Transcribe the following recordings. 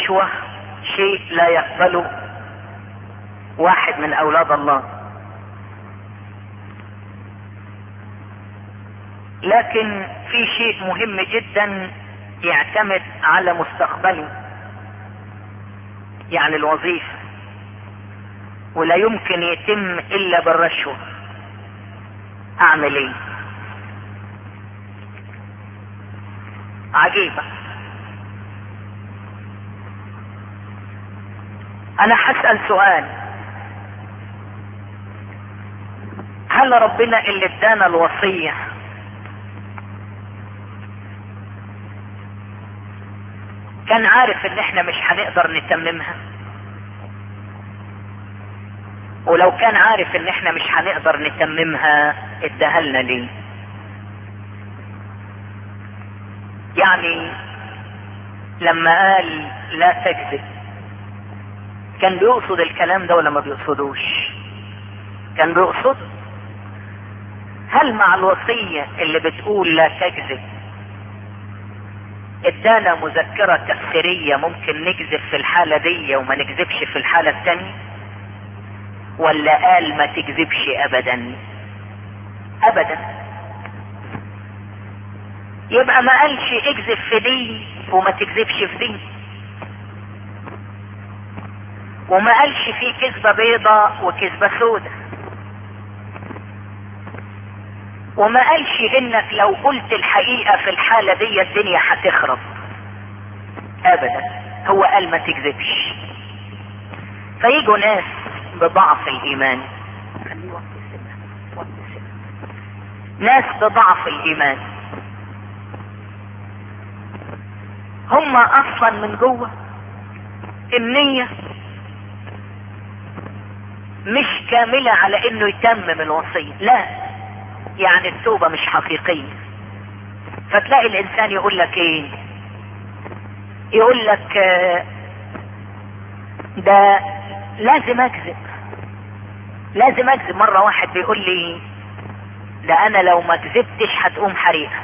الرشوة شيء لا يقبله واحد من اولاد الله، لكن في شيء مهم جدا يعتمد على مستقبله، يعني الوظيفة، ولا يمكن يتم الا بالرشوة. اعمل ايه؟ عجيبة. انا هسأل سؤال: هل ربنا اللي ادانا الوصية كان عارف ان احنا مش هنقدر نتممها؟ ولو كان عارف ان احنا مش هنقدر نتممها اداها لنا ليه؟ يعني لما قال لا تكذب كان بيقصد الكلام ده ولا ما بيقصدوش؟ كان بيقصد. هل مع الوصية اللي بتقول لا تكذب ادانا مذكرة تفسيرية ممكن نكذب في الحالة دي وما نكذبش في الحالة التانية؟ ولا قال ما تكذبش ابدا؟ ابدا. يبقى ما قالش اكذب في دي وما تكذبش في دي، وما قالش في كذبة بيضة وكذبة سودة، وما قالش انك لو قلت الحقيقة في الحالة دي الدنيا هتخرب. ابدا. هو قال ما تكذبش. فيجوا ناس بضعف الايمان، ناس بضعف الايمان، هم اصلا من جوه النية مش كاملة على انه يتمم الوصية، لا، يعني التوبة مش حقيقية. فتلاقي الانسان يقول لك ايه؟ يقول لك ده لازم اكذب، لازم اكذب. مرة واحد بيقول لي ده انا لو ما كذبتش هتقوم حريقة.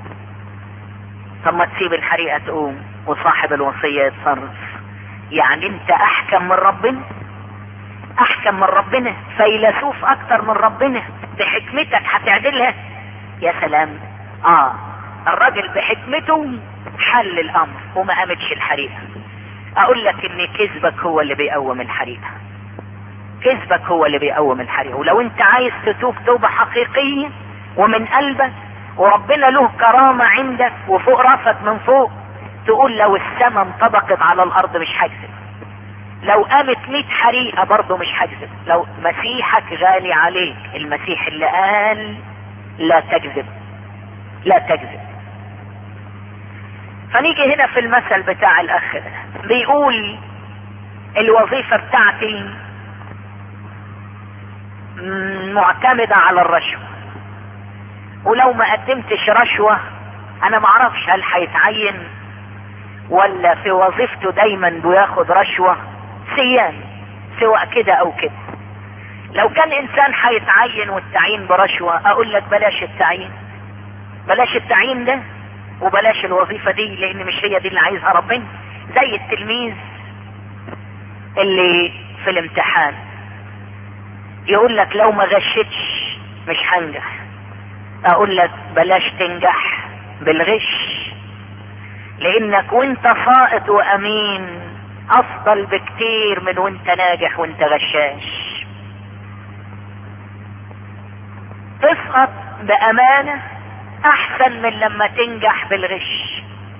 طب ما تسيب الحريقة تقوم وصاحب الوصية يتصرف. يعني انت احكم من ربنا؟ احكم من ربنا؟ فيلسوف اكتر من ربنا؟ بحكمتك هتعدلها؟ يا سلام. الراجل بحكمته حل الامر وما قامتش الحريقة. اقول لك ان كذبك هو اللي بيقوم الحريقة، كذبك هو اللي بيقوم الحريقة. ولو انت عايز تتوب توبة حقيقية ومن قلبك وربنا له كرامة عندك وفوق راسك من فوق، تقول لو السماء انطبقت على الارض مش هكذب، لو قامت 100 حريقة برضه مش هكذب. لو مسيحك غالي عليك، المسيح اللي قال لا تكذب، لا تكذب. فنيجي هنا في المثل بتاع الاخ ده، بيقول الوظيفة بتاعتي معتمدة على الرشوة، ولو ما قدمتش رشوة انا معرفش هل هيتعين ولا في وظيفته دايما بياخد رشوة سيان، سواء كده او كده. لو كان انسان هيتعين والتعيين برشوة اقول لك بلاش التعيين، بلاش التعيين ده وبلاش الوظيفة دي، لان مش هي دي اللي عايزها ربنا. زي التلميذ اللي في الامتحان يقول لك لو ما غشتش مش هنجح، اقول لك بلاش تنجح بالغش، لانك وانت ساقط وامين افضل بكتير من وانت ناجح وانت غشاش. تسقط بامانة احسن من لما تنجح بالغش.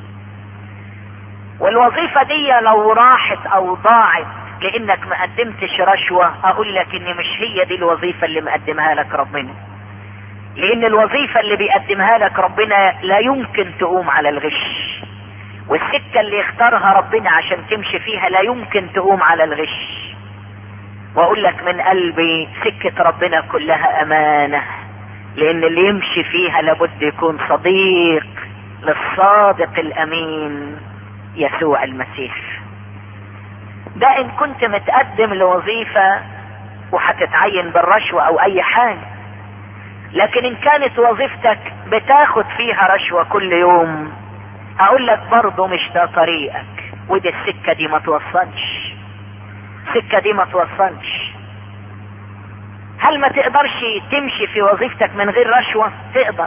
والوظيفة دي لو راحت او ضاعت لانك ما قدمتش رشوة اقول لك ان مش هي دي الوظيفة اللي مقدمها لك ربنا، لان الوظيفة اللي بيقدمها لك ربنا لا يمكن تقوم على الغش، والسكة اللي يختارها ربنا عشان تمشي فيها لا يمكن تقوم على الغش. واقول لك من قلبي سكة ربنا كلها امانة، لان اللي يمشي فيها لابد يكون صديق للصادق الامين يسوع المسيح. ده ان كنت متقدم لوظيفة وهتتعين بالرشوة او اي حاجة. لكن ان كانت وظيفتك بتاخد فيها رشوة كل يوم اقول لك برضو مش ده طريقك، ودي السكة دي ما توصلش، السكة دي ما توصلش. هل ما تقدرش تمشي في وظيفتك من غير رشوة؟ تقدر،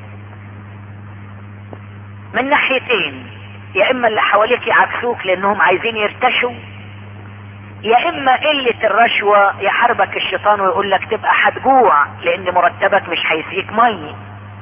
من ناحيتين. يا اما اللي حواليك يعكسوك لانهم عايزين يرتشوا، يا اما قلة الرشوة يحاربك الشيطان ويقول لك تبقى هتجوع لان مرتبك مش هيسقيك مية.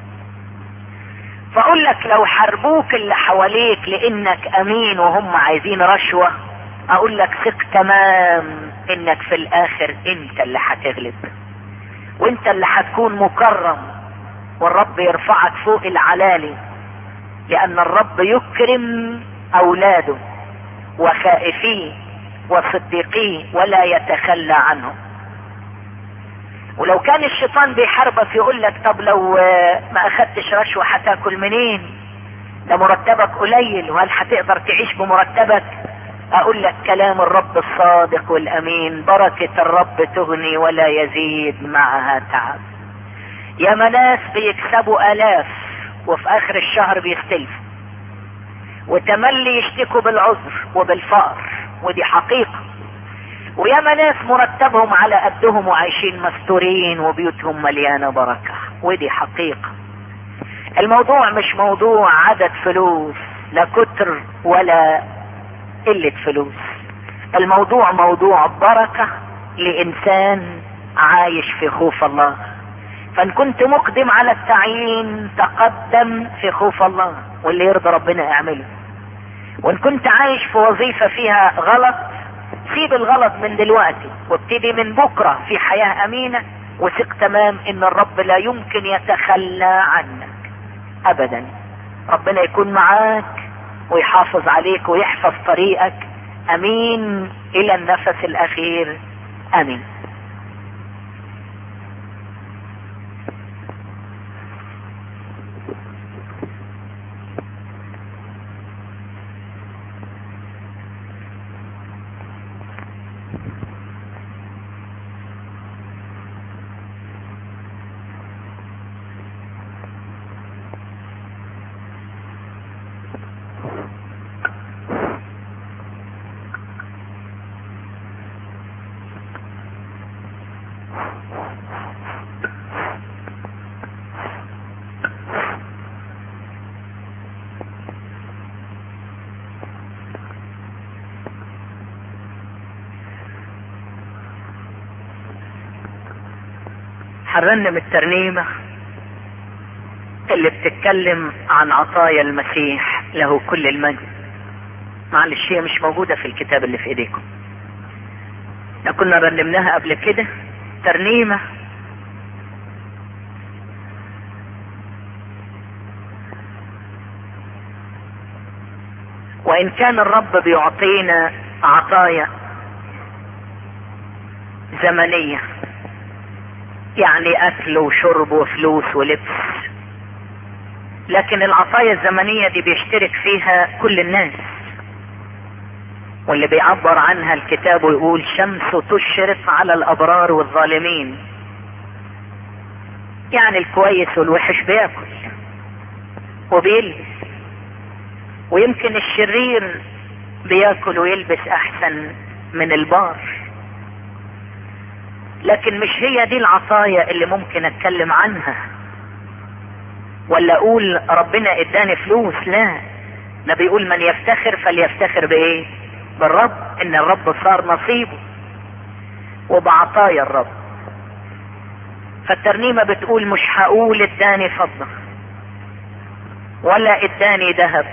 فاقول لك لو حاربوك اللي حواليك لانك امين وهم عايزين رشوة، اقول لك ثق تمام انك في الاخر انت اللي هتغلب، وانت اللي هتكون مكرم، والرب يرفعك فوق العلالي، لان الرب يكرم اولاده وخائفيه وصديقيه ولا يتخلى عنهم. ولو كان الشيطان بيحاربك يقول لك طب لو ما اخدتش رشوة هتاكل منين؟ ده مرتبك قليل وهل هتقدر تعيش بمرتبك؟ اقول لك كلام الرب الصادق والامين، بركة الرب تغني ولا يزيد معها تعب. يا ناس بيكسبوا الاف وفي اخر الشهر بيختلفوا وتملي يشتكوا بالعذر وبالفقر، ودي حقيقة. ويا ناس مرتبهم على قدهم وعايشين مستورين وبيوتهم مليانة بركة، ودي حقيقة. الموضوع مش موضوع عدد فلوس، لا كتر ولا قلة فلوس، الموضوع موضوع بركة لإنسان عايش في خوف الله. فان كنت مقدم على التعيين تقدم في خوف الله، واللي يرضى ربنا اعمله. وان كنت عايش في وظيفة فيها غلط، سيب الغلط من دلوقتي وابتدي من بكرة في حياة امينة، وثق تمام ان الرب لا يمكن يتخلى عنك ابدا. ربنا يكون معاك ويحافظ عليك ويحفظ طريقك. امين الى النفس الاخير، امين. هنرنم الترنيمة اللي بتتكلم عن عطايا المسيح له كل المجد. معلش هي مش موجودة في الكتاب اللي في ايديكم، احنا كنا رنمناها قبل كده. ترنيمة وان كان الرب بيعطينا عطايا زمنية، يعني اكل وشرب وفلوس ولبس، لكن العطايا الزمنية دي بيشترك فيها كل الناس، واللي بيعبر عنها الكتاب ويقول شمس تشرق على الابرار والظالمين. يعني الكويس والوحش بياكل وبيلبس، ويمكن الشرير بياكل ويلبس احسن من البار. لكن مش هي دي العطايا اللي ممكن اتكلم عنها ولا اقول ربنا اداني فلوس. لا، ده بيقول من يفتخر فليفتخر بايه؟ بالرب، ان الرب صار نصيبه وبعطايا الرب. فالترنيمة بتقول مش هقول اداني فضة ولا اداني ذهب،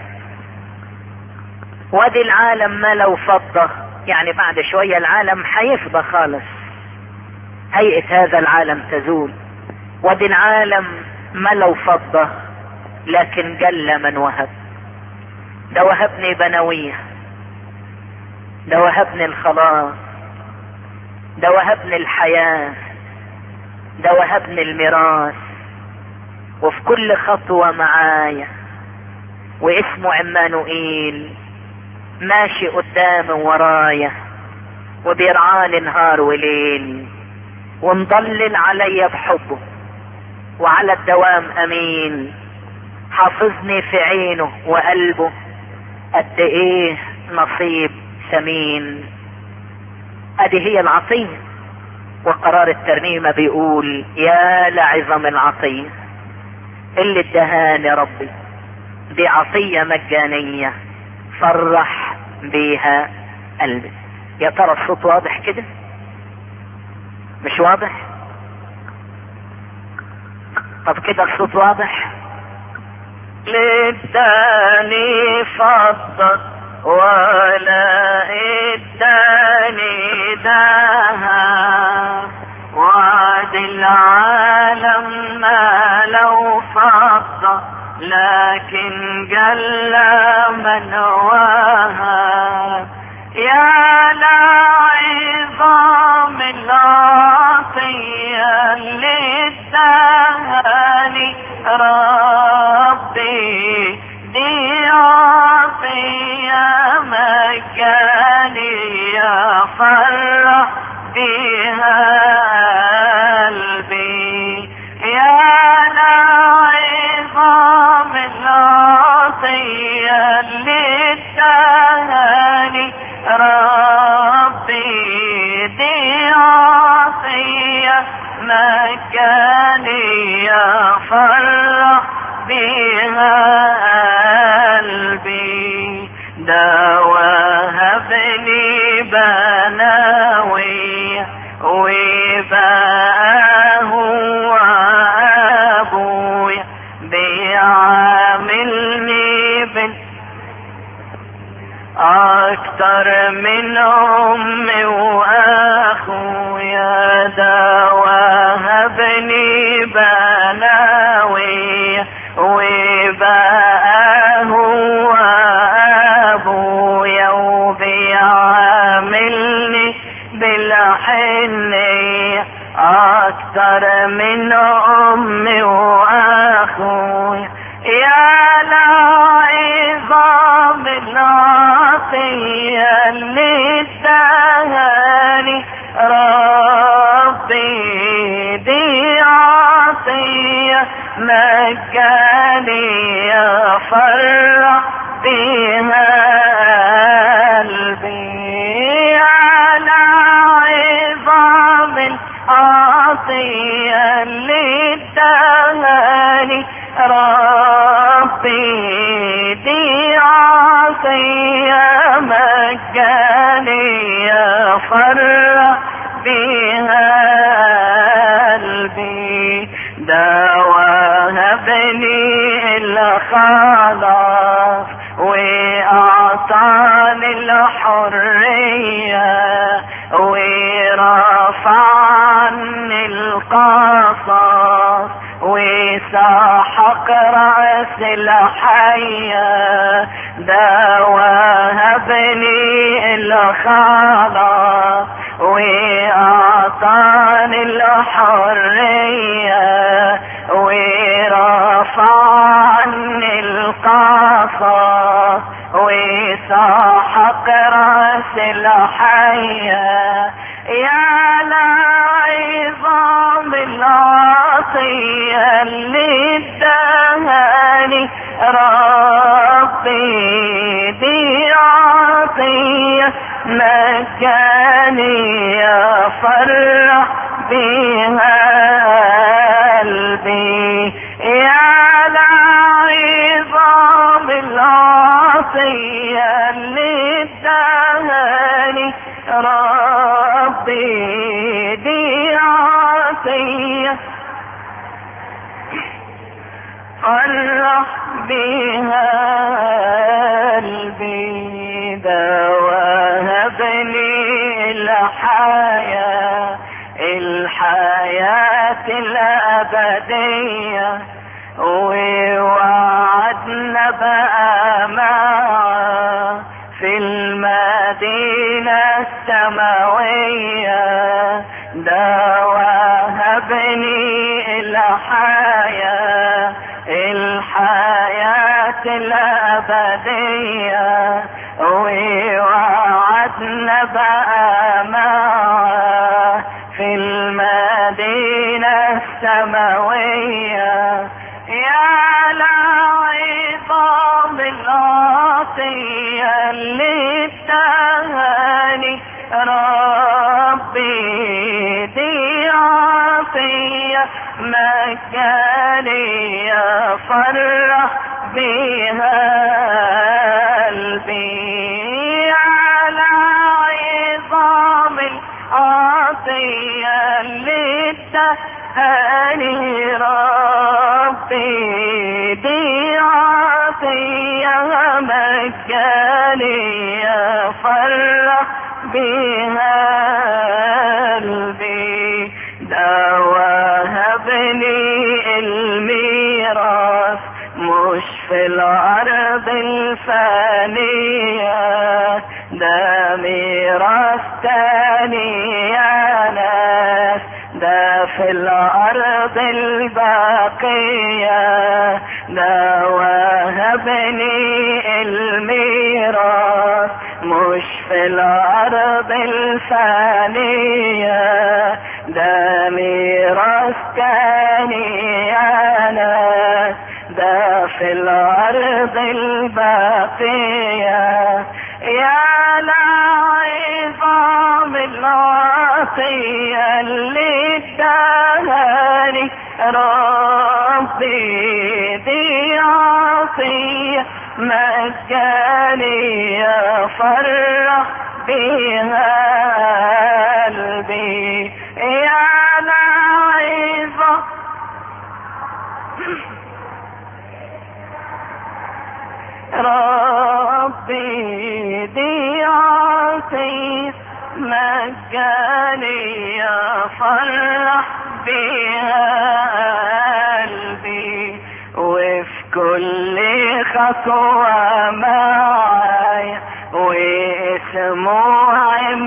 وادي العالم ما لو فضة، يعني بعد شوية العالم هيفضى خالص، هيئة هذا العالم تزول. وادي العالم ما لو فضة لكن جل من وهب. ده وهبني بنوية، ده وهبني الخلاص، ده وهبني الحياة، ده وهبني الميراث، وفي كل خطوة معايا، واسمه عمانوئيل ماشي قدام ورايا، وبيرعاني نهار وليل، ومضلل عليا بحبه وعلى الدوام امين. حافظني في عينه وقلبه، قد ايه نصيب ثمين. ادي هي العطية. وقرار الترنيمة بيقول يا لعظم العطية اللي ادهاني ربي، دي عطية مجانية فرح بيها قلبي. يا ترى الصوت واضح كده؟ مش واضح؟ طب كده الصوت واضح؟ للداني فضت ولا اداني داها، وعد العالم ما لو فضة لكن جل من واها. يا لعظام العطية اللي اداني ربي، دي عطية مجانية فرح بيها قلبي. يا لعظام العطية اللي اداني ربي، دي عطية مجانية فرح بيها قلبي. ده وهبني بناوي وبقى هو ابويا، بيعاملني اكتر من امي واخويا. ده وهبني بناوي وبقى هو ابويا، وبيعاملني بالحنية اكتر من امي واخويا. يا لعظام العطية اللي اداني ربي، دي عطية مجانية فرح بيها قلبي. يا لعظام العطية اللي اداني ربي، دي عطية مجانية فرح بيها قلبي. ده وهبني الخلاص واعطاني الحرية، ورفع عني القصاص وسحق رأس الحية. ده وهبني الخلاص واعطاني الحرية، ورفع عني القصاص وسحق رأس الحية. يا لعظام العطية اللي اداني ربي، دي عطية مجانية فرح بيها قلبي. يا لعظام العطية اللي اداني ربي، دي عطية فرح بيها قلبي. ده وهبني الحياة، الحياة الأبدية، ووعدنا بقى معه في المدينة السماوية. ده وهبني الحياة، الحياة الأبدية، ووعدنا بقى معه في المدينة السماوية. يا لعظام العطية اللي اداني ربي دي عطية مجانية فرح بها قلبي على عظام العطية اللي اداني ربي دي عطية مجانية فرح بها قلبي ده وهبني الميراث مش في الأرض الفانية ده ميراث تاني يا ناس ده في الأرض الباقية ده وهبني الميراث مش في الأرض الفانية ده ميراث تاني يا ناس ده في الأرض الباقية يا لعظام العطية اللي اداني ربي دي عطية مجانية فرح بها قلبي يا لعظام ربي دي عطية مجانية فرح بها قلبي وفي كل خطوة معايا واسمه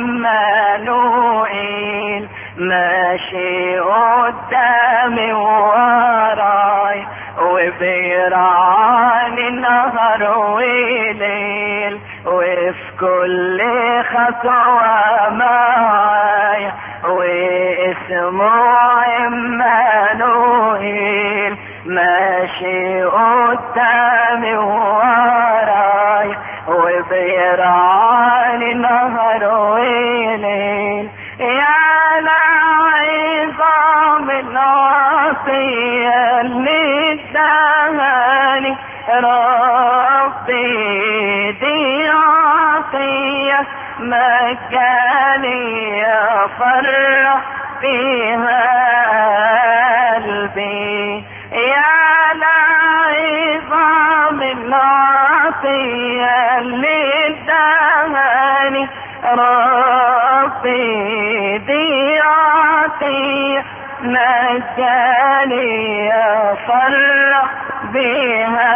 عمانوئيل ماشي قدامي وراي وبيرعاني نهار وليل وفي كل خطوة معايا واسمه عمانوئيل ماشي قدامي وراي وبيرعاني نهار وليل يا لعظام العطية اللي اداني ربي دي عطية مجانية فرح بها قلبي يا لعظام العطية اللي اداني ربي دي عطية مجانية فرح بها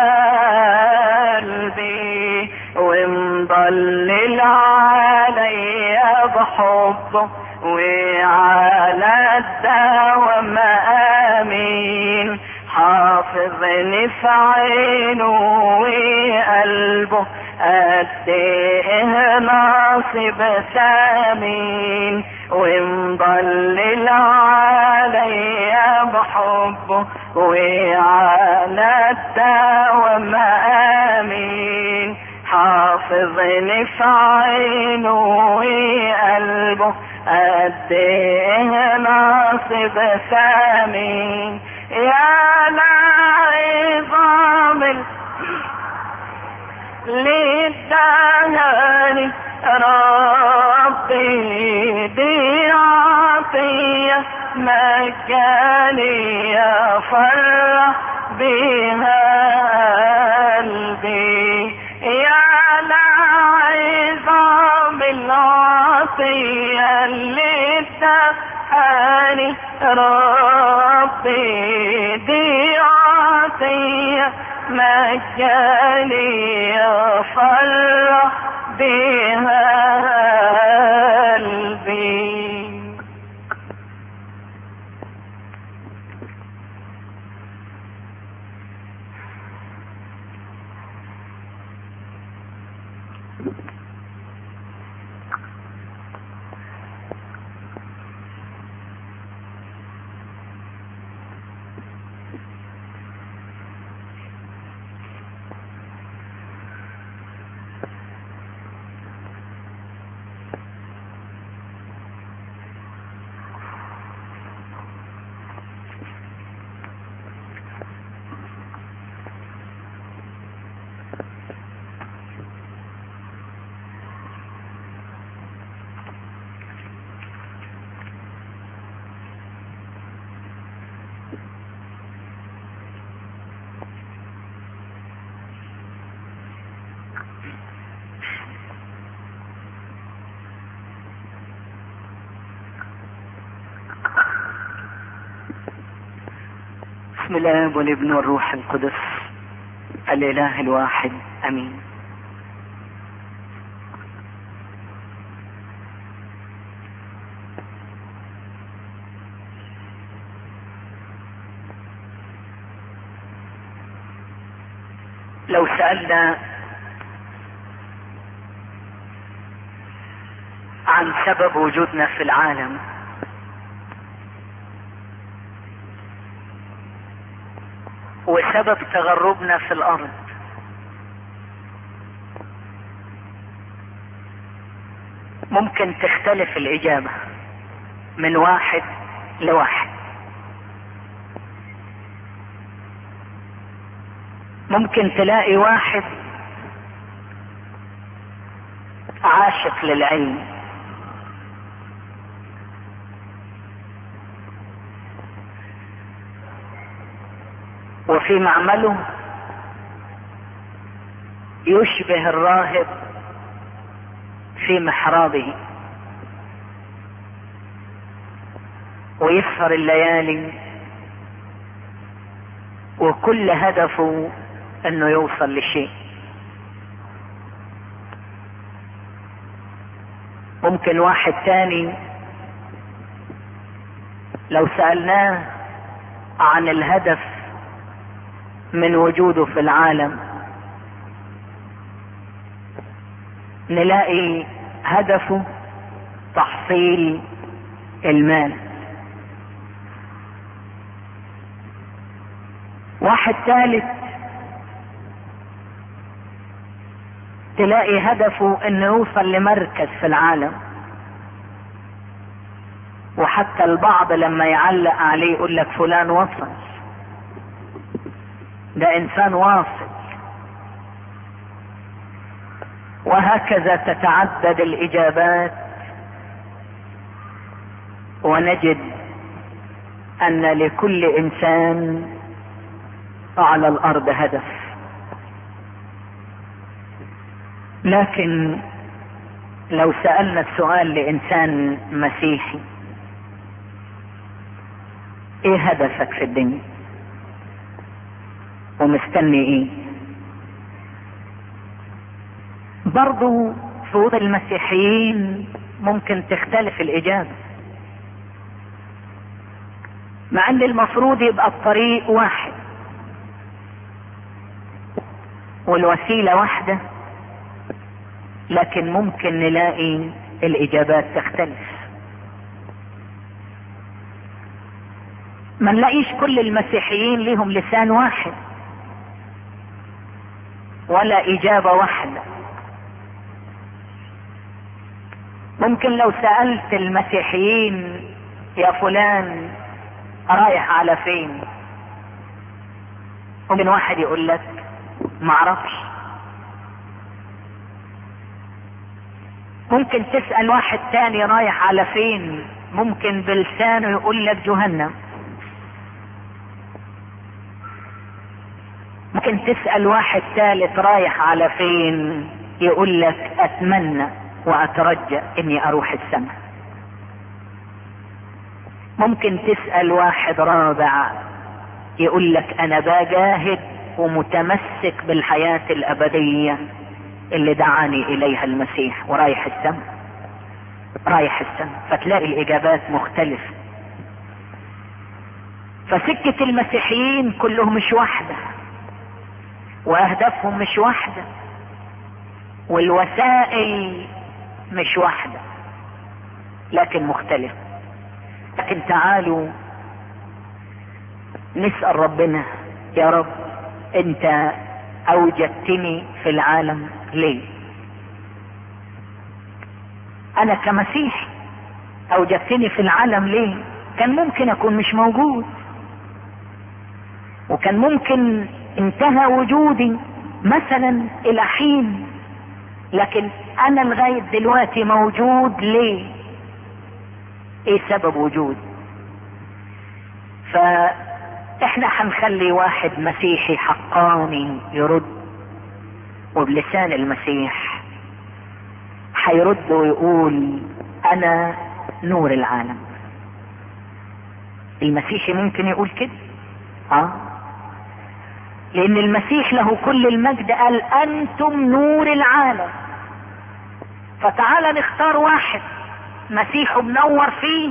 قلبي ومضلل عليا بحبه وعلى الدوام امين حافظني في عينه وقلبه قد ايه ناصب ثمين ومضلل عليا بحبه وعلى الدوام امين حافظني في عينه وقلبه قد ايه ناصب ثمين يا لعظام اللي اداني ربي دي عطية مجانية فرح بها قلبي يا لعظام العطية اللي اداني ربي دي عطية مجانية فرح بها قلبي بسم الله والابن والروح القدس الاله الواحد امين. لو سألنا عن سبب وجودنا في العالم، وسبب تغربنا في الارض، ممكن تختلف الاجابة من واحد لواحد. ممكن تلاقي واحد عاشق للعلم، وفي معمله يشبه الراهب في محرابه، ويسهر الليالي وكل هدفه انه يوصل لشيء. ممكن واحد تاني لو سألناه عن الهدف من وجوده في العالم، نلاقي هدفه تحصيل المال. واحد ثالث تلاقي هدفه انه يوصل لمركز في العالم، وحتى البعض لما يعلق عليه يقول لك فلان وصل، ده انسان واصل. وهكذا تتعدد الاجابات، ونجد ان لكل انسان على الارض هدف. لكن لو سألنا السؤال لانسان مسيحي، ايه هدفك في الدنيا ومستني ايه؟ برضو في وسط المسيحيين ممكن تختلف الاجابة، مع ان المفروض يبقى الطريق واحد والوسيلة واحدة، لكن ممكن نلاقي الاجابات تختلف. ما نلاقيش كل المسيحيين لهم لسان واحد ولا اجابة واحدة. ممكن لو سألت المسيحيين يا فلان رايح على فين، ممكن واحد يقول لك معرفش. ممكن تسأل واحد تاني رايح على فين، ممكن بلسانه يقول لك جهنم. ممكن تسأل واحد ثالث رايح على فين، يقول لك اتمنى واترجى اني اروح السماء. ممكن تسأل واحد رابع يقول لك انا بجاهد ومتمسك بالحياة الابدية اللي دعاني اليها المسيح ورايح السماء، رايح السماء. فتلاقي الاجابات مختلفة. فسكة المسيحيين كلهم مش واحدة، واهدافهم مش واحدة، والوسائل مش واحدة، لكن مختلفة. لكن تعالوا نسأل ربنا، يا رب انت اوجدتني في العالم ليه؟ انا كمسيح اوجدتني في العالم ليه؟ كان ممكن اكون مش موجود، وكان ممكن انتهى وجودي مثلا الى حين، لكن انا لغاية دلوقتي موجود ليه؟ ايه سبب وجود؟ فاحنا هنخلي واحد مسيحي حقاني يرد، وبلسان المسيح هيرد ويقول انا نور العالم. المسيحي ممكن يقول كده، لان المسيح له كل المجد قال انتم نور العالم. فتعال نختار واحد مسيحه منور فيه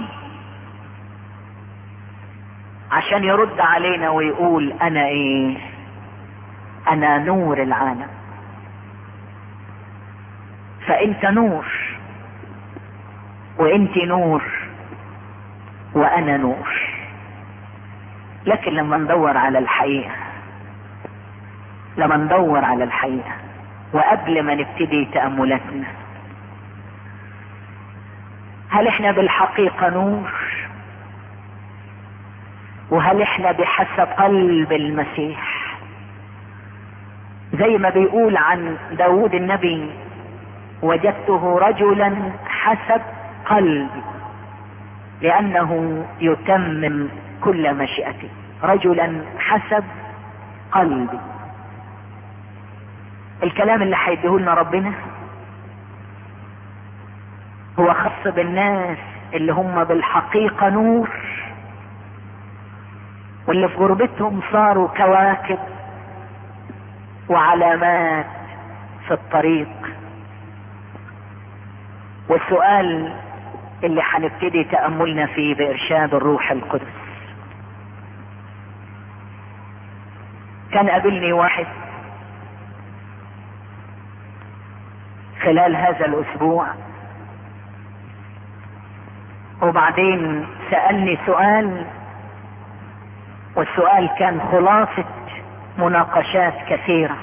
عشان يرد علينا ويقول انا ايه؟ انا نور العالم. فانت نور وانت نور وانا نور. لكن لما ندور على الحقيقة، وقبل ما نبتدي تأملاتنا، هل احنا بالحقيقة نور؟ وهل احنا بحسب قلب المسيح؟ زي ما بيقول عن داود النبي وجدته رجلا حسب قلبي لأنه يتمم كل مشيئتي. رجلا حسب قلبي. الكلام اللي هيديهولنا ربنا هو خاص بالناس اللي هم بالحقيقة نور، واللي في غربتهم صاروا كواكب وعلامات في الطريق. والسؤال اللي هنبتدي تأملنا فيه بإرشاد الروح القدس، كان قابلني واحد خلال هذا الأسبوع، وبعدين سألني سؤال، والسؤال كان خلاصة مناقشات كثيرة.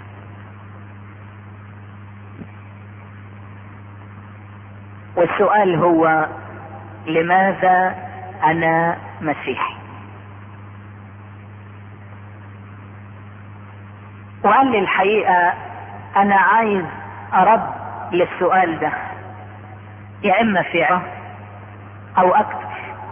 والسؤال هو: لماذا أنا مسيحي؟ وقال لي الحقيقة أنا عايز أرد للسؤال ده، يا إما في أو أكثر.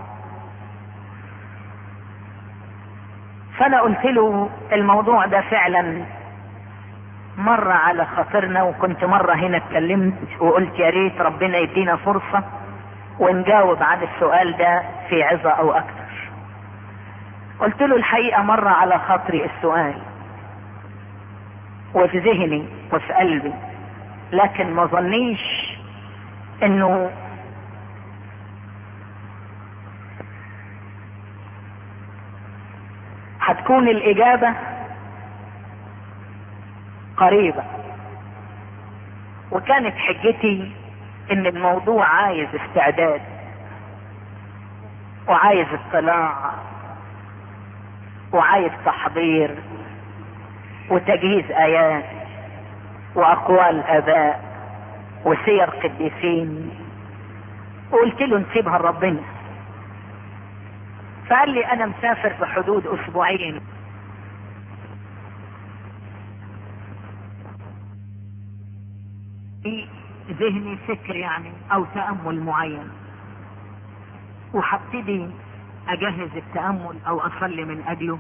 فأنا قلت له الموضوع ده فعلا مرة على خاطرنا، وكنت مرة هنا اتكلمت وقلت يا ريت ربنا يدينا فرصة ونجاوب عن السؤال ده في عظة أو أكثر. قلت له الحقيقة مرة على خاطري السؤال وفي ذهني وفي قلبي، لكن ما ظنيش انه هتكون الإجابة قريبة. وكانت حجتي ان الموضوع عايز استعداد وعايز اطلاع وعايز تحضير وتجهيز آيات وأقوال آباء وسير قديسين. وقلت له نسيبها لربنا. فقال لي أنا مسافر في حدود أسبوعين، في ذهني فكر يعني أو تأمل معين، وحبتدي أجهز التأمل أو أصلي من أجله.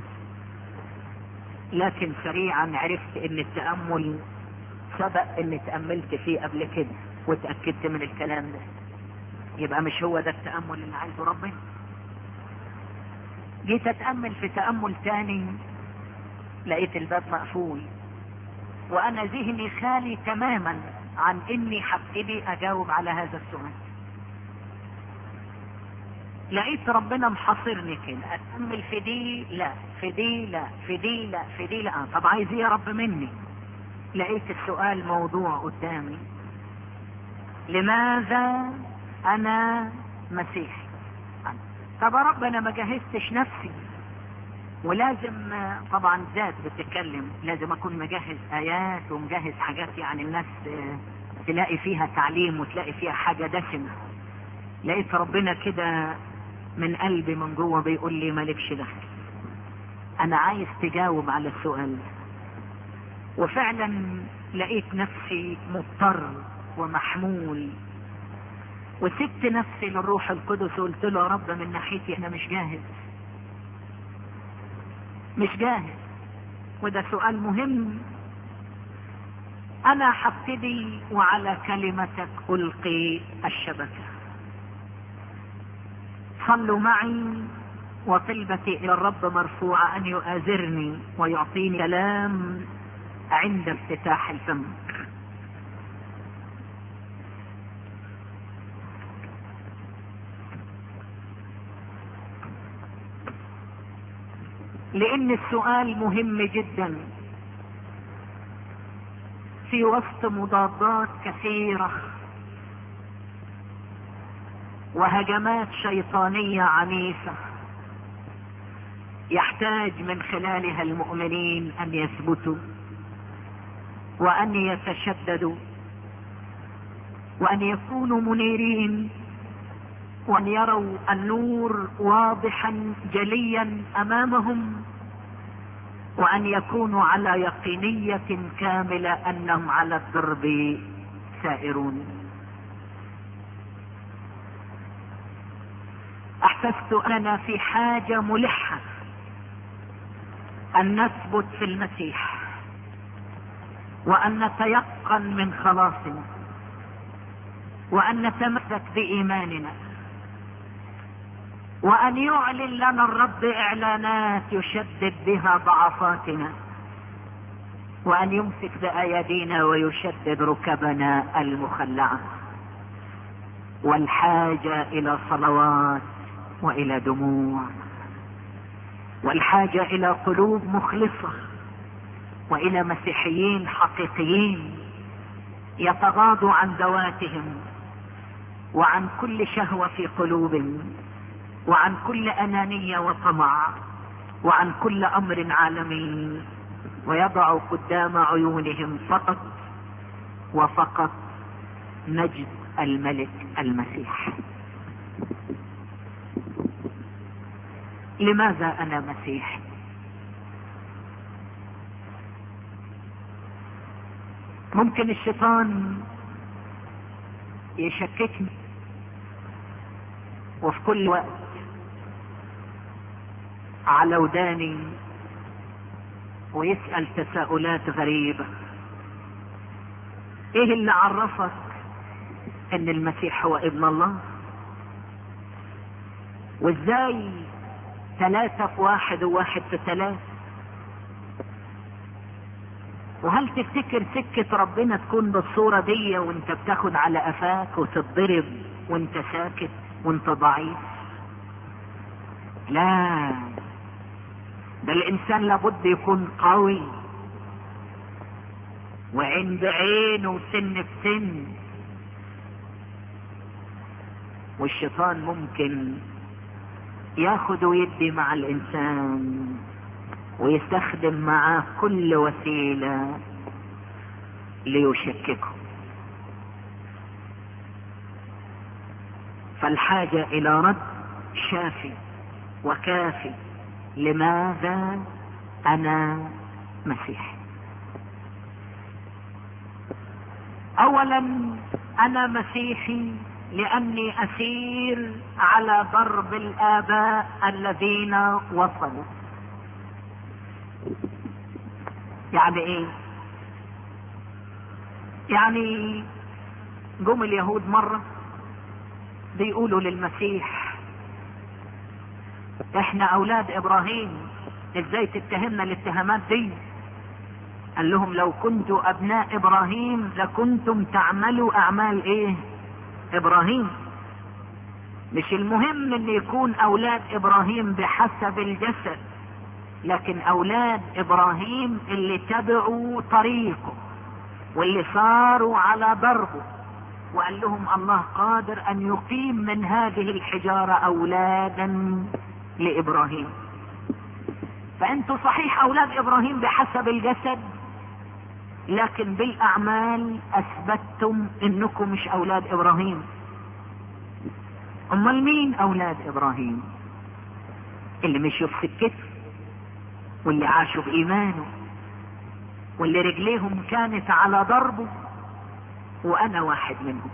لكن سريعا عرفت ان التأمل سبق اني تأملت فيه قبل كده وتأكدت من الكلام ده، يبقى مش هو ده التأمل اللي عايزه ربنا. جيت اتأمل في تأمل تاني، لقيت الباب مقفول وانا ذهني خالي تماما عن اني هبتدي اجاوب على هذا السؤال. لقيت ربنا محاصرني كده، اتأمل في دي لا، في دي لا، في دي لا، في دي لا. طب عايز ايه يا رب مني؟ لقيت السؤال موضوع قدامي: لماذا انا مسيحي؟ طب يا رب انا ما جهزتش نفسي، ولازم طبعا ذات بتتكلم، لازم اكون مجهز ايات ومجهز حاجات يعني الناس تلاقي فيها تعليم وتلاقي فيها حاجة دسمة. لقيت ربنا كده من قلبي من جوه بيقول لي مالكش دخل، انا عايز تجاوب على السؤال. وفعلا لقيت نفسي مضطر ومحمول، وسبت نفسي للروح القدس وقلت له يا رب من ناحيتي انا مش جاهز، مش جاهز. وده سؤال مهم. انا هبتدي وعلى كلمتك القي الشبكة. صلوا معي وطلبتي الى الرب مرفوعة ان يؤازرني ويعطيني كلام عند افتتاح الفم. لان السؤال مهم جدا في وسط مضادات كثيرة وهجمات شيطانية عنيفة يحتاج من خلالها المؤمنين ان يثبتوا وان يتشددوا وان يكونوا منيرين وان يروا النور واضحا جليا امامهم وان يكونوا على يقينية كاملة انهم على الدرب سائرون. احسست اننا في حاجة ملحة ان نثبت في المسيح وان نتيقن من خلاصنا وان نتمسك بايماننا وان يعلن لنا الرب اعلانات يشدد بها ضعفاتنا وان يمسك بايدينا ويشدد ركبنا المخلعة. والحاجة الى صلوات والى دموع والحاجة الى قلوب مخلصة والى مسيحيين حقيقيين يتغاضوا عن ذواتهم وعن كل شهوة في قلوبهم وعن كل انانية وطمع وعن كل امر عالمي ويضعوا قدام عيونهم فقط وفقط مجد الملك المسيح. لماذا انا مسيحي؟ ممكن الشيطان يشككني وفي كل وقت على وداني ويسأل تساؤلات غريبة. ايه اللي عرفك ان المسيح هو ابن الله؟ وازاي 3 في 1 و1 في 3؟ وهل تفتكر سكة ربنا تكون بالصورة دي وانت بتاخد على قفاك وتتضرب وانت ساكت وانت ضعيف؟ لا، ده الانسان لابد يكون قوي وعين بعين وسن بسن. والشيطان ممكن ياخد ويدي مع الانسان ويستخدم معاه كل وسيلة ليشككه. فالحاجة الى رد شافي وكافي. لماذا انا مسيحي؟ اولا انا مسيحي لاني اسير على ضرب الاباء الذين وصلوا. يعني ايه؟ يعني جم اليهود مرة بيقولوا للمسيح احنا اولاد ابراهيم، ازاي تتهمنا الاتهامات دي؟ قال لهم لو كنتوا ابناء ابراهيم لكنتم تعملوا اعمال ايه؟ ابراهيم. مش المهم ان يكون اولاد ابراهيم بحسب الجسد، لكن اولاد ابراهيم اللي تبعوا طريقه واللي صاروا على ضربه. وقال لهم الله قادر ان يقيم من هذه الحجارة اولادا لابراهيم. فانتوا صحيح اولاد ابراهيم بحسب الجسد، لكن بالاعمال اثبتتم انكم مش اولاد ابراهيم. امال مين اولاد ابراهيم؟ اللي مشوا في سكته واللي عاشوا بايمانه واللي رجليهم كانت على ضربه. وانا واحد منهم.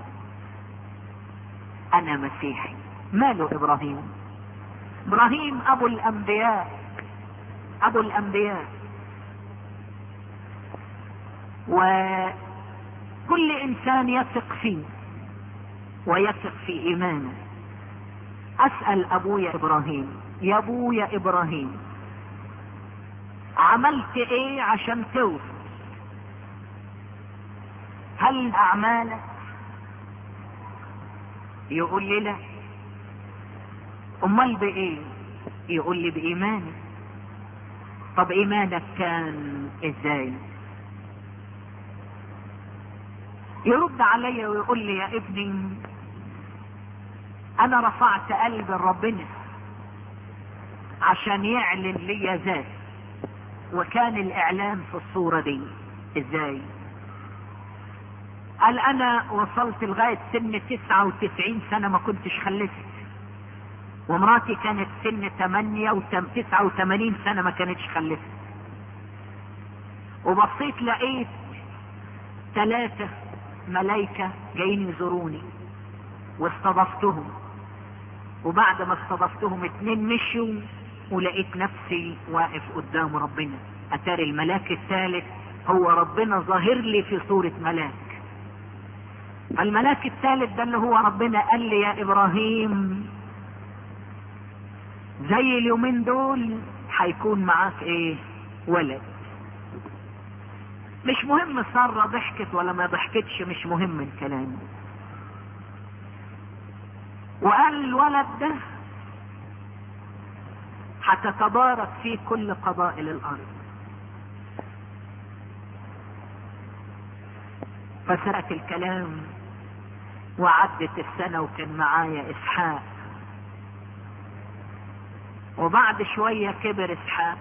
انا مسيحي. ماله ابراهيم؟ ابراهيم ابو الانبياء، ابو الانبياء، وكل انسان يثق فيه ويثق في ايمانه اسأل ابويا ابراهيم، يا ابويا ابراهيم عملت ايه عشان توصل؟ هل اعمالك؟ يقول لي لا. امال بايه؟ يقول لي بايمانك. طب ايمانك كان ازاي؟ يرد علي ويقول لي يا ابني انا رفعت قلب ربنا عشان يعلن لي ذات، وكان الاعلان في الصورة دي. ازاي؟ قال انا وصلت لغاية سن 99 سنة ما كنتش خلفت، ومراتي كانت سن 89 سنة ما كانتش خلفت، وبصيت لقيت 3 ملايكة جايين يزوروني واستضفتهم، وبعد ما استضفتهم 2 مشوا، ولقيت نفسي واقف قدام ربنا. اتاري الملاك الثالث هو ربنا ظاهر لي في صورة ملاك. الملاك الثالث ده اللي هو ربنا قال لي يا ابراهيم زي اليومين دول هيكون معاك ايه؟ ولد. مش مهم سارة ضحكت ولا ما ضحكتش، مش مهم الكلام. وقال الولد ده هتتبارك فيه كل قبائل الارض. فسرت الكلام وعدت السنة وكان معايا اسحاق. وبعد شوية كبر اسحاق،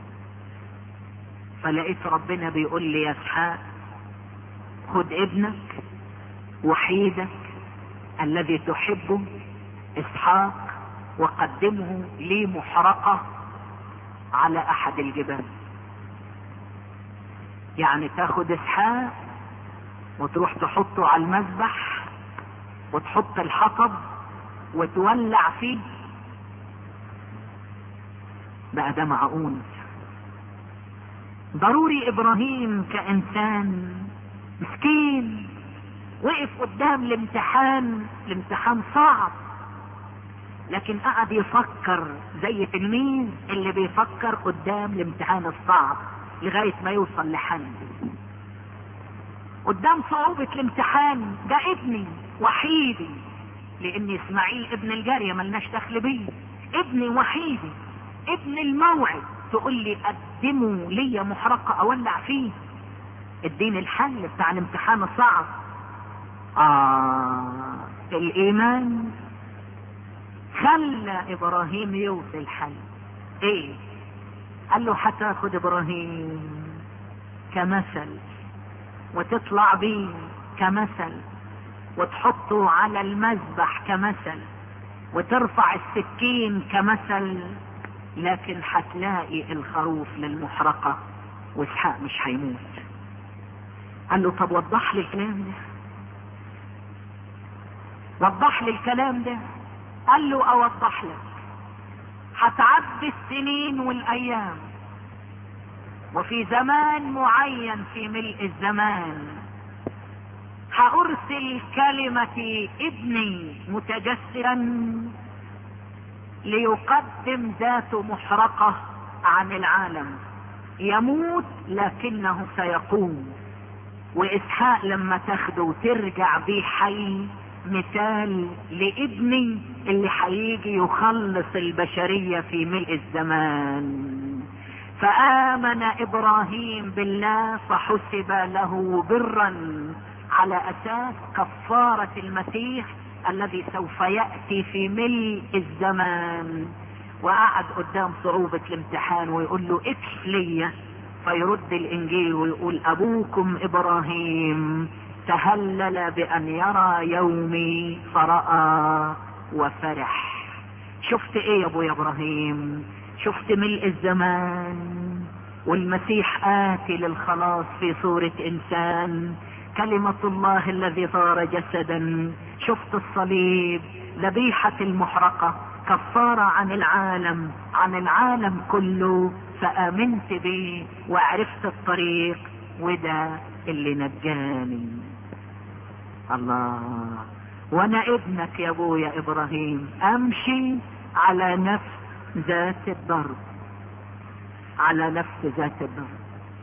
فلقيت ربنا بيقول لي يا اسحاق خد ابنك وحيدك الذي تحبه اسحاق وقدمه لي محرقة على احد الجبال. يعني تاخد اسحاق وتروح تحطه على المذبح وتحط الحطب وتولع فيه. بقى ده معقول؟ ضروري ابراهيم كانسان مسكين وقف قدام الامتحان صعب، لكن قعد يفكر زي تلميذ اللي بيفكر قدام الامتحان الصعب لغاية ما يوصل لحل. قدام صعوبة الامتحان ده ابني وحيدي، لان اسماعيل ابن الجارية ملناش دخل بيه، ابني وحيدي ابن الموعد، تقول لي قدموا لي محرقة اولع فيه؟ اديني الحل بتاع الامتحان الصعب. الايمان خلى ابراهيم يوصل حل. ايه؟ قال له هتاخد ابراهيم كمثل وتطلع بيه كمثل وتحطه على المذبح كمثل وترفع السكين كمثل، لكن هتلاقي الخروف للمحرقة واسحاق مش هيموت. قال له طب وضح لي الكلام ده، وضح لي الكلام ده. قال له اوضح لك. هتعدي السنين والايام، وفي زمان معين في ملء الزمان هارسل كلمة ابني متجسرا ليقدم ذاته محرقة عن العالم، يموت لكنه سيقوم. واسحاق لما تاخده وترجع بيه حي مثال لابني اللي هيجي يخلص البشرية في ملء الزمان. فآمن ابراهيم بالله فحسب له برا على اساس كفارة المسيح الذي سوف يأتي في ملء الزمان. وقعد قدام صعوبة الامتحان ويقول له اكشف لي، فيرد الانجيل ويقول ابوكم ابراهيم تهلل بان يرى يومي فرأى وفرح. شفت ايه يا ابو ابراهيم؟ شفت ملء الزمان والمسيح آتي للخلاص في صورة انسان، كلمة الله الذي صار جسدا. شفت الصليب ذبيحة المحرقة كفارة عن العالم كله، فآمنت به وعرفت وانا ابنك يا ابويا ابراهيم، امشي على نفس ذات الضرب، على نفس ذات الضرب.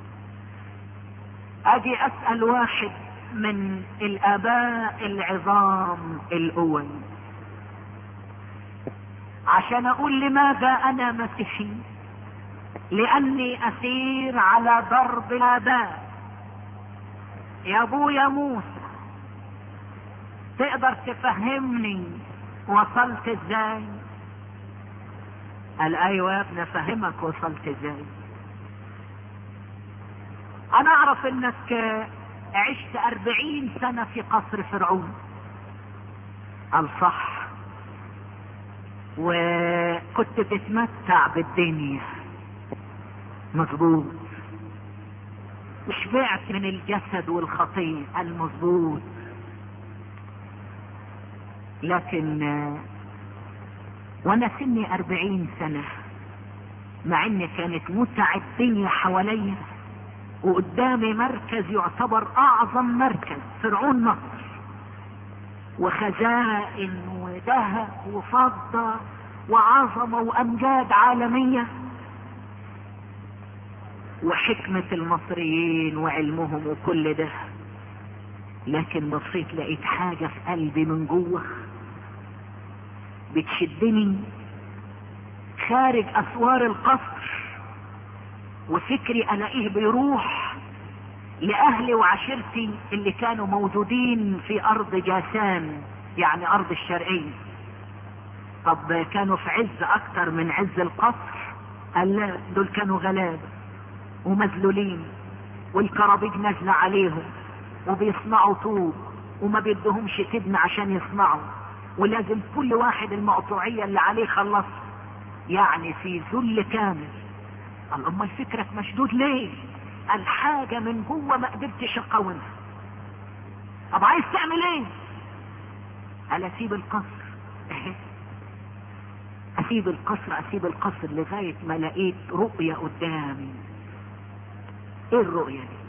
اجي اسأل واحد من الاباء العظام الاول عشان اقول لماذا انا مسيحي؟ لاني اسير على ضرب الاباء. يا ابويا موسى، تقدر تفهمني وصلت ازاي؟ قال ايوه يا ابني افهمك وصلت ازاي. انا اعرف انك عشت 40 سنة في قصر فرعون. قال صح، وكنت تتمتع بالدنيا. مظبوط. وشبعت من الجسد والخطية. المظبوط. لكن وانا سني 40 سنة، مع ان كانت متع الدنيا حواليا وقدامي مركز يعتبر اعظم مركز، فرعون مصر، وخزائن وذهب وفضة وعظمة وامجاد عالمية، وحكمة المصريين وعلمهم وكل ده. لكن بصيت لقيت حاجة في قلبي من جوه بتشدني خارج اسوار القصر، وفكري الاقيه بيروح لاهلي وعشيرتي اللي كانوا موجودين في ارض جاسان، يعني ارض الشرقية. طب كانوا في عز اكتر من عز القصر؟ قال لا، دول كانوا غلابة ومذلولين، والكرابيج نازلة عليهم، وبيصنعوا طوب وما بيدهمش تبنى عشان يصنعوا، ولازم كل واحد المقطوعية اللي عليه خلص، يعني في ذل كامل. قال امال فكرك مشدود ليه؟ قال حاجة من جوه ما قدرتش اقاومها. طب عايز تعمل ايه؟ قال اسيب القصر. اسيب القصر، اسيب القصر لغاية ما لقيت رؤية قدامي. ايه الرؤية دي؟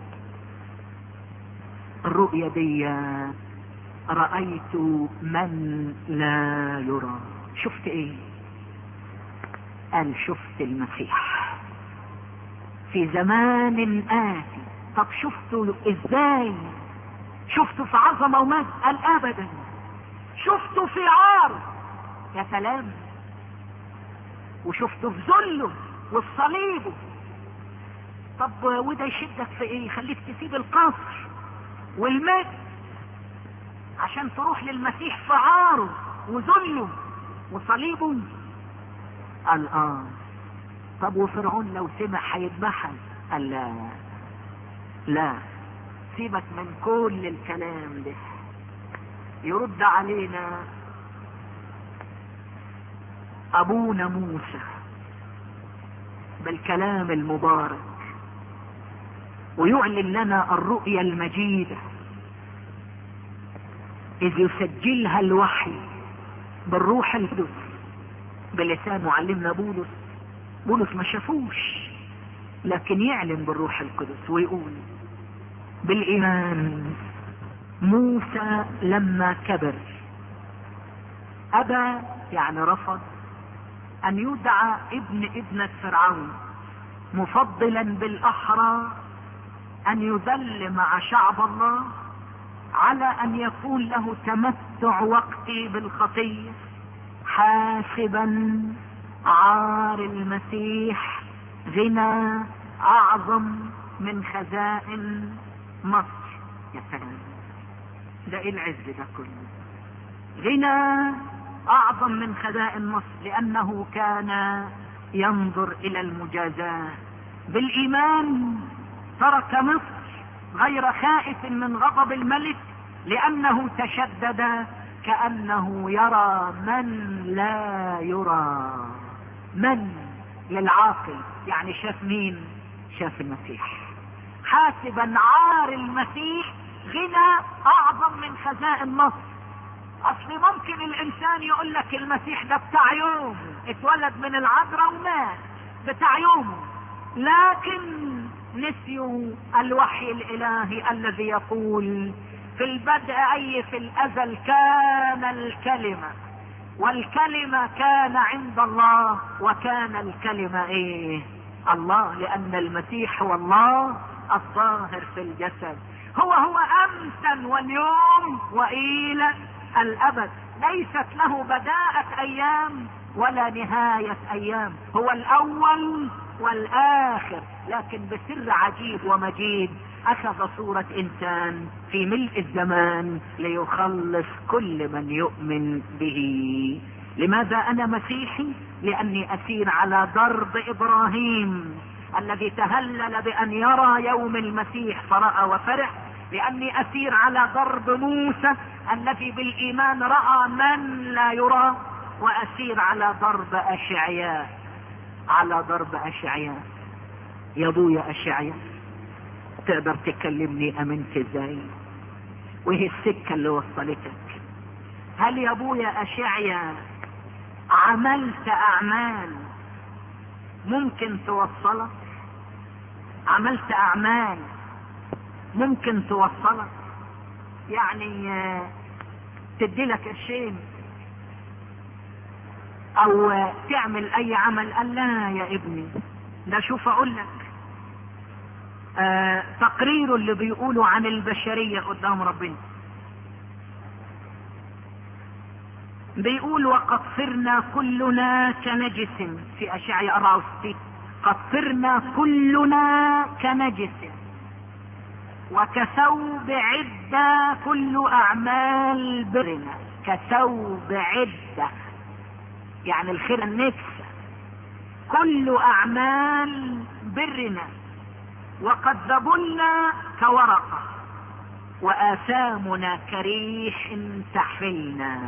الرؤية دي رأيت من لا يرى. شفت ايه؟ قال شفت المسيح في زمان آتي. طب شفته ازاي؟ شفته في عظمة ومجد؟ قال ابدا، شفته في عار. يا سلام. وشفته في ذله وفي صليبه. طب وده يشدك في ايه؟ خليك تسيب القصر والمجد عشان تروح للمسيح في عاره وذله وصليبه؟ قال طب وفرعون لو سمع هيذبحك؟ قال لا لا، سيبك من كل الكلام ده. يرد علينا ابونا موسى بالكلام المبارك، ويعلن لنا الرؤيا المجيدة اذ يسجلها الوحي بالروح القدس بلسان معلمنا بولس. بولس ما شافوش، لكن يعلن بالروح القدس ويقول بالايمان موسى لما كبر ابى، يعني رفض، ان يدعى ابن ابنة فرعون، مفضلا بالاحرى ان يذل مع شعب الله على ان يكون له تمتع وقتي بالخطية، حاسبا عار المسيح غنى اعظم من خزائن مصر. يا سلام، ده ايه العز ده كله؟ غنى اعظم من خزائن مصر، لانه كان ينظر الى المجازاة. بالايمان ترك مصر غير خائف من غضب الملك، لانه تشدد كأنه يرى من لا يرى. من للعاقل، يعني شاف مين؟ شاف المسيح. حاسبا عار المسيح غنى اعظم من خزائن مصر. اصل ممكن الانسان يقول لك المسيح ده بتاع يوم، اتولد من العذراء ومات، بتاع يومه، لكن نسيوا الوحي الالهي الذي يقول في البدء اي في الازل كان الكلمة، والكلمة كان عند الله، وكان الكلمة ايه؟ الله، لان المسيح هو الله الظاهر في الجسد، هو امسا واليوم والى الابد، ليست له بداءة ايام ولا نهاية ايام، هو الاول والاخر، لكن بسر عجيب ومجيد اخذ صورة انسان في ملء الزمان ليخلص كل من يؤمن به. لماذا انا مسيحي؟ لاني اسير على درب ابراهيم الذي تهلل بان يرى يوم المسيح فرأى وفرح، لاني اسير على درب موسى الذي بالايمان رأى من لا يرى، واسير على درب اشعياء، على درب اشعياء. يا ابويا اشعياء تقدر تكلمني امنت ازاي؟ وهي السكة اللي وصلتك؟ هل يا ابويا اشعياء عملت اعمال ممكن توصلك؟ عملت اعمال ممكن توصلك؟ يعني تدي لك قرشين او تعمل اي عمل؟ قال لا يا ابني، ده شوف اقول لك تقرير اللي بيقولوا عن البشرية قدام ربنا، بيقول وقد صرنا كلنا كنجس، في اشعياء 64 قد صرنا كلنا كنجس وكثوب عدة كل اعمال برنا. كثوب عدة يعني الخير النفس، كل اعمال برنا وقد ذبلنا كورقة وآثامنا كريح تحفلنا.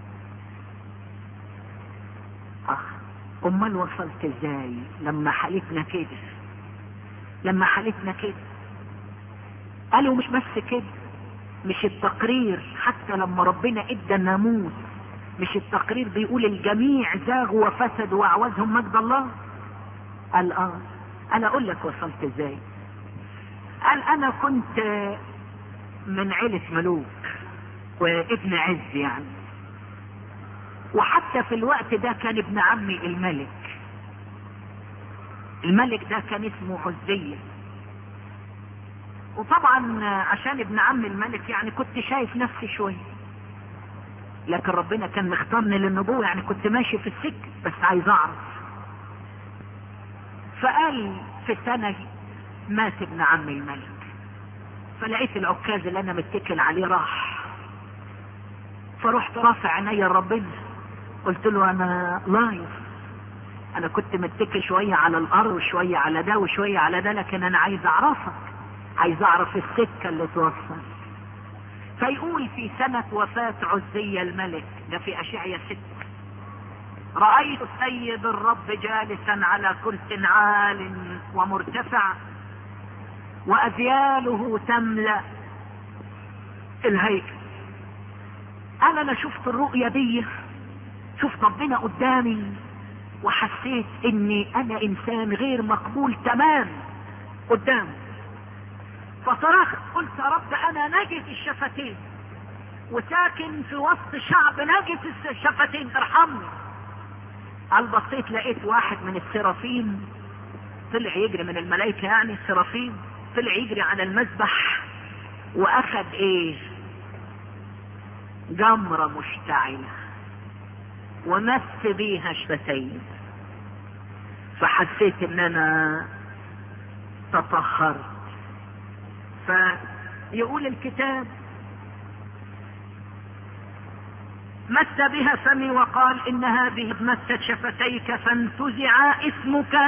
امال وصلت ازاي لما حالتنا كده؟ لما حالتنا كده قالوا مش بس كده، مش التقرير حتى لما ربنا ادى الناموس، مش التقرير بيقول الجميع زاغوا وفسدوا واعوزهم مجد الله؟ قال انا اقول لك وصلت ازاي. قال انا كنت من عيلة ملوك وابن عز يعني، وحتى في الوقت ده كان ابن عمي الملك ده كان اسمه عزية، وطبعا عشان ابن عم الملك يعني كنت شايف نفسي شوية، لكن ربنا كان مختارني للنبوة، يعني كنت ماشي في السكة بس عايز اعرف. فقال في سنة مات ابن عم الملك، فلقيت العكاز اللي انا متكل عليه راح، فرحت رافع عيني لربنا قلت له انا لايف، انا كنت متكل شوية على الارض وشوية على ده وشوية على ده، لكن انا عايز اعرفك، عايز اعرف السكة اللي توصل. فيقول في سنة وفاة عزية الملك، ده في اشعياء 6، رأيت السيد الرب جالسا على كرسي عال ومرتفع واذياله تملأ الهيكل. انا شفت الرؤية دي، شفت ربنا قدامي وحسيت اني انا انسان غير مقبول تمام قدامه، فصرخت قلت يا رب انا نجس الشفتين وساكن في وسط شعب نجس الشفتين، ارحمني. قال بصيت لقيت واحد من السرافين طلع يجري، من الملائكة يعني السرافين، طلع يجري على المذبح واخد ايه؟ جمرة مشتعلة ومس بيها شفتين، فحسيت ان انا تطهرت. فيقول الكتاب مس بها فمي وقال ان هذه مست شفتيك فانتزع اسمك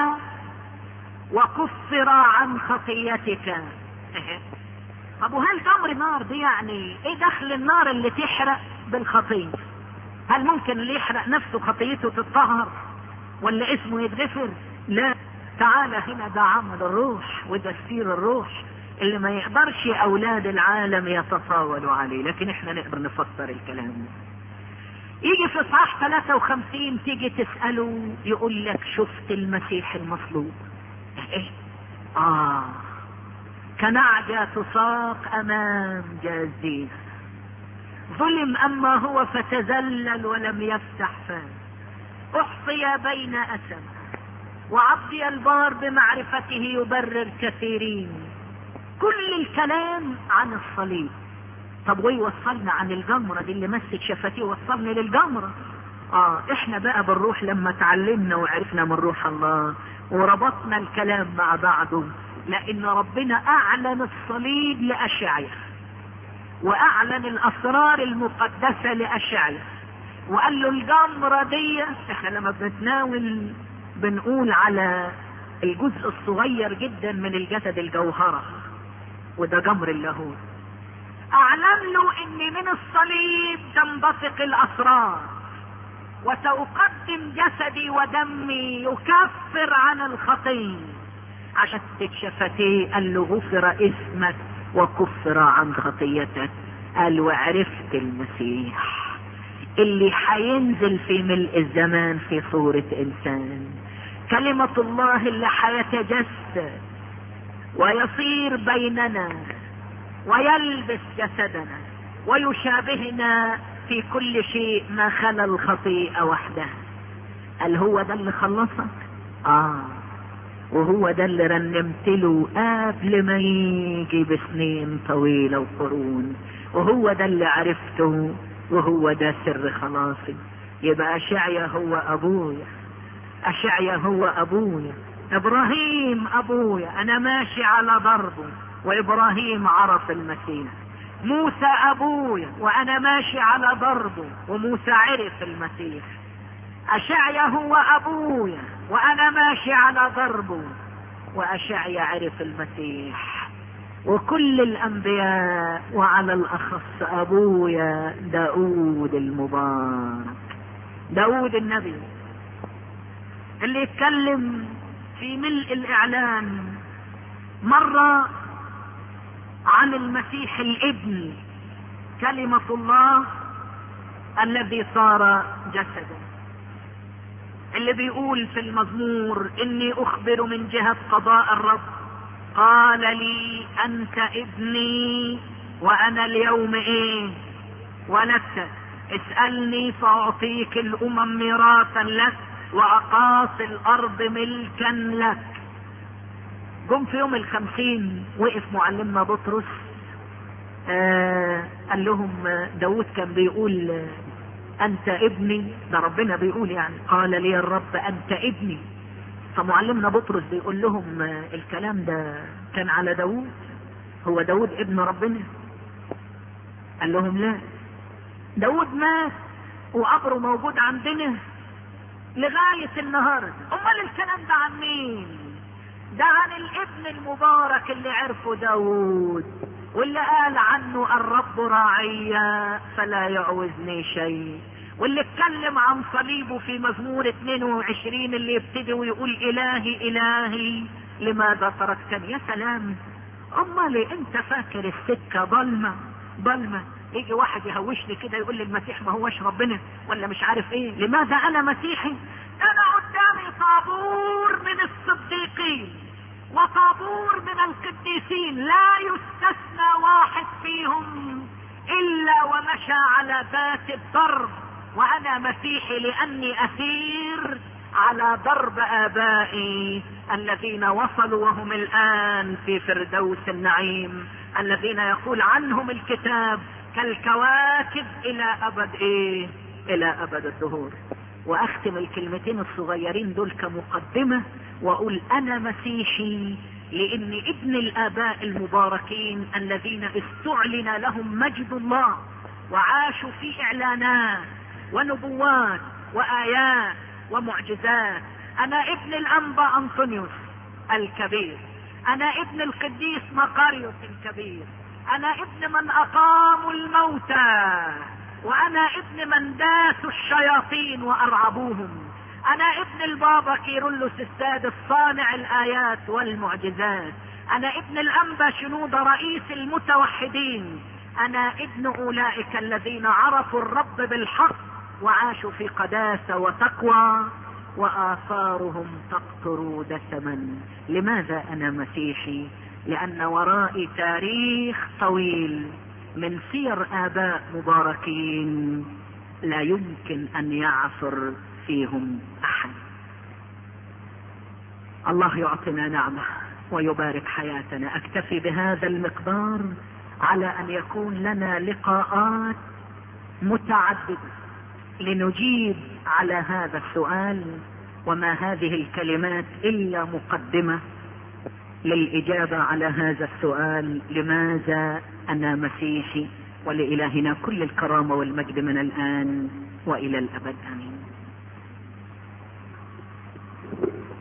وكفر عن خطيتك. طب وهل جمر نار دي يعني ايه دخل النار اللي تحرق بالخطية؟ هل ممكن اللي يحرق نفسه خطيته تتطهر ولا اسمه يتغفر؟ لا، تعالى هنا، ده عمل الروح وده سير الروح اللي ما يقدرش اولاد العالم يتصاولوا عليه، لكن احنا نقدر نفسر الكلام. يجي في اصحاح 53 تيجي تسأله يقول لك شفت المسيح المصلوب؟ ايه؟ كنعجة تساق امام جازيه. ظلم اما هو فتذلل ولم يفتح فاه، احصي بين اسم، وعبدي البار بمعرفته يبرر كثيرين. كل الكلام عن الصليب. طب ويوصلنا عن الجمرة دي اللي مسك شفتيه وصلني للجمرة. احنا بقى بالروح لما تعلمنا وعرفنا من روح الله وربطنا الكلام مع بعضه، لان ربنا اعلن الصليب لاشعياء، واعلن الاسرار المقدسة لاشعياء، وقال له الجمرة دي. احنا لما بنتناول بنقول على الجزء الصغير جدا من الجسد الجوهرة، وده جمر اللاهوت. اعلن له ان من الصليب تنبثق الاسرار، وسأقدم جسدي ودمي يكفر عن الخطية. عشان شفتيه قال له غفر اسمك وكفر عن خطيتك. قال وعرفت المسيح اللي حينزل في ملء الزمان في صورة انسان، كلمة الله اللي حيتجسد ويصير بيننا ويلبس جسدنا ويشابهنا في كل شيء ما خلا الخطيئة وحدها. قال هو ده اللي خلصك؟ وهو ده اللي رنمت له قبل ما يجي بسنين طويلة وقرون، وهو ده اللي عرفته، وهو ده سر خلاصي. يبقى اشعيا هو ابويا، اشعيا هو ابويا، ابراهيم ابويا، انا ماشي على ضربه، وابراهيم عرف المسيح. موسى ابويا وانا ماشي على ضربه، وموسى عرف المسيح. اشعيا هو ابويا وانا ماشي على ضربه، واشعيا عرف المسيح. وكل الانبياء، وعلى الاخص ابويا داود المبارك، داود النبي اللي يتكلم في ملء الاعلان مرة عن المسيح الابن، كلمة الله الذي صار جسدا، اللي بيقول في المزمور اني اخبر من جهة قضاء الرب، قال لي انت ابني وانا اليوم ولدتك، اسألني فاعطيك الامم ميراثا لك واقاصي الارض ملكا لك. جم في يوم 50 وقف معلمنا بطرس، قال لهم داود كان بيقول انت ابني، ده ربنا بيقول يعني، قال لي الرب انت ابني. فمعلمنا بطرس بيقول لهم الكلام ده كان على داود، هو داود ابن ربنا؟ قال لهم لا، داود مات وقبره موجود عندنا لغاية النهاردة. امال الكلام ده عن مين؟ ده عن الابن المبارك اللي عرفه داود، واللي قال عنه الرب راعيا فلا يعوزني شيء، واللي اتكلم عن صليبه في مزمور 22 اللي يبتدي ويقول الهي الهي لماذا تركتني. يا سلام، امال انت فاكر السكة ضلمة ضلمة؟ يجي واحد يهوشني كده يقول لي المسيح ما هوش ربنا ولا مش عارف ايه. لماذا انا مسيحي؟ انا قدامي طابور من الصديقين وطابور من القديسين، لا يستثنى واحد فيهم الا ومشى على ذات الضرب، وانا مسيحي لاني اسير على درب ابائي الذين وصلوا وهم الان في فردوس النعيم، الذين يقول عنهم الكتاب كالكواكب الى ابد الى ابد الدهور. واختم الكلمتين الصغيرين دول كمقدمة واقول انا مسيحي لان ابن الاباء المباركين الذين استعلن لهم مجد الله وعاشوا في اعلانات ونبوات وايات ومعجزات. انا ابن الانبا انطونيوس الكبير، انا ابن القديس مقاريوس الكبير، انا ابن من اقاموا الموتى، وانا ابن من داسوا الشياطين وارعبوهم، انا ابن البابا كيرلس السادس صانع الايات والمعجزات، انا ابن الانبا شنودة رئيس المتوحدين، انا ابن اولئك الذين عرفوا الرب بالحق وعاشوا في قداسة وتقوى وآثارهم تقطر دسما. لماذا انا مسيحي؟ لأن ورائي تاريخ طويل من سير آباء مباركين لا يمكن أن يعثر فيهم أحد. الله يعطينا نعمة ويبارك حياتنا. أكتفي بهذا المقدار على أن يكون لنا لقاءات متعددة لنجيب على هذا السؤال، وما هذه الكلمات إلا مقدمة للإجابة على هذا السؤال: لماذا أنا مسيحي؟ ولإلهنا كل الكرامة والمجد من الآن وإلى الأبد، آمين.